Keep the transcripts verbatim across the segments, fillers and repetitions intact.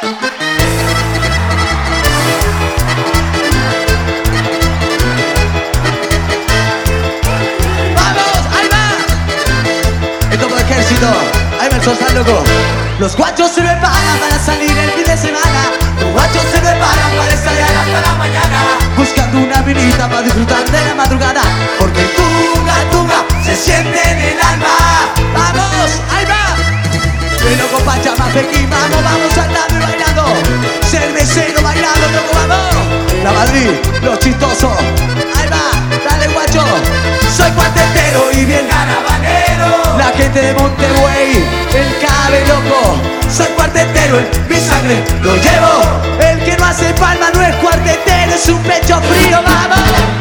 Ahí me estás loco. Los guachos se preparan para salir el fin de semana. Los guachos se preparan para estallar hasta la mañana, buscando una vinita para disfrutar de la madrugada, porque el tunga tunga se siente en el alma. Vamos, ahí va. El loco Pachama Pequín, vamos, vamos saltando y bailando. Cervecero bailando, loco, vamos. La Madrid, los chistosos. Ahí va, dale guacho. Soy cuartetero y bien caravanero. La gente de Monterrey, el cabe loco. Soy cuartetero, en mi sangre lo llevo. El que no hace palma no es cuartetero, es un pecho frío, vamos.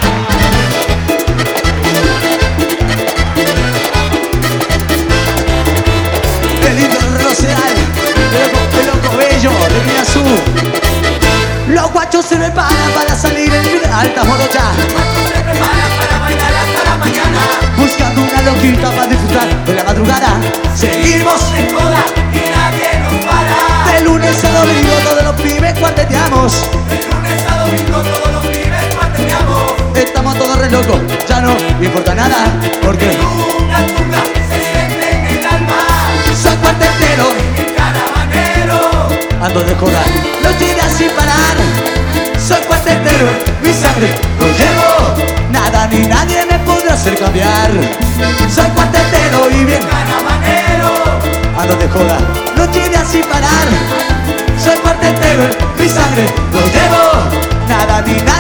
Qué lindo el reloj se da, el loco, el loco bello, de Mina Azul. Los guachos se preparan para salir en alta morocha. Los guachos se preparan para bailar hasta la mañana, buscando una loquita para disfrutar de la madrugada. Seguimos en joda y nadie nos para. De lunes a domingo todos los pibes cuarteteamos. De lunes a domingo todos los pibes cuarteteamos. Estamos todos re locos, ya no me importa nada, porque tunga tunga se siente en el alma. Soy cuartetero y caravanero, ando de joda los días sin parar. Soy cuartetero, mi sangre lo llevo. Nada ni nadie me podrá hacer cambiar. Soy cuartetero y bien caravanero, ando de joda los días sin parar. Soy cuartetero, mi sangre lo llevo. Nada ni nadie